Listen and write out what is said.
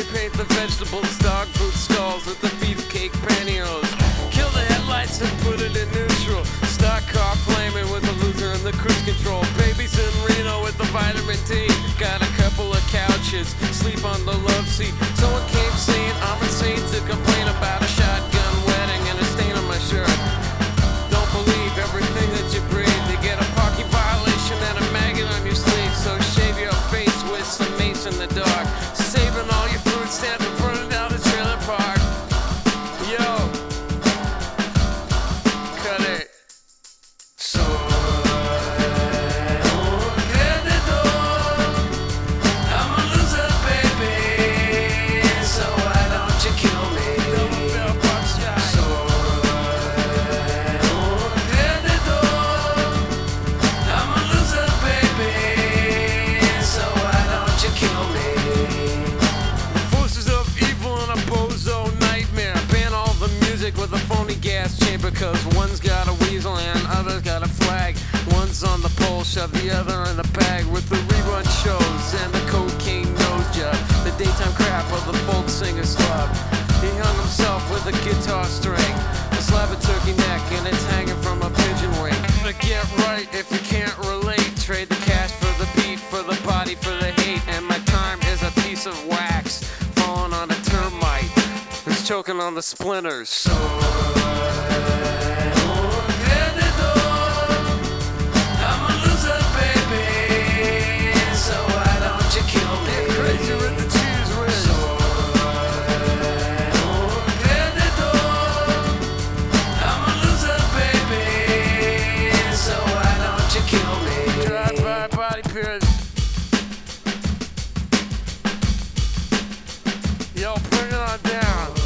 Spray paint the vegetables, dog food stalls with the beefcake pantyhose. Kill the headlights and put it in neutral. Stock car flaming with the loser and the cruise control. Babies in Reno with the vitamin D. Got a couple of couches, sleep on the love seat. Someone came saying I'm insane to complain about a shotgun wedding and a stain on my shirt. Don't believe everything that you breathe. You get a parking violation and a maggot on your sleeve. So shave your face with some mace in the dark. Saving all your food stamps and burning down the trailer park. Yo, cut it. With a phony gas chamber, cause one's got a weasel and other's got a flag. One's on the pole, shove the other in the bag. With the rerun shows and the cocaine nose job, the daytime crap of the folk singer slub. He hung himself with a guitar string, a slab of turkey neck, and it's hanging from a pigeon wing. But get right if you can't relate. Trade the cash for the beat, for the body, for the hate. And my time is a piece of wax falling on a termite who's choking on the splinters. Yo, bring it on down.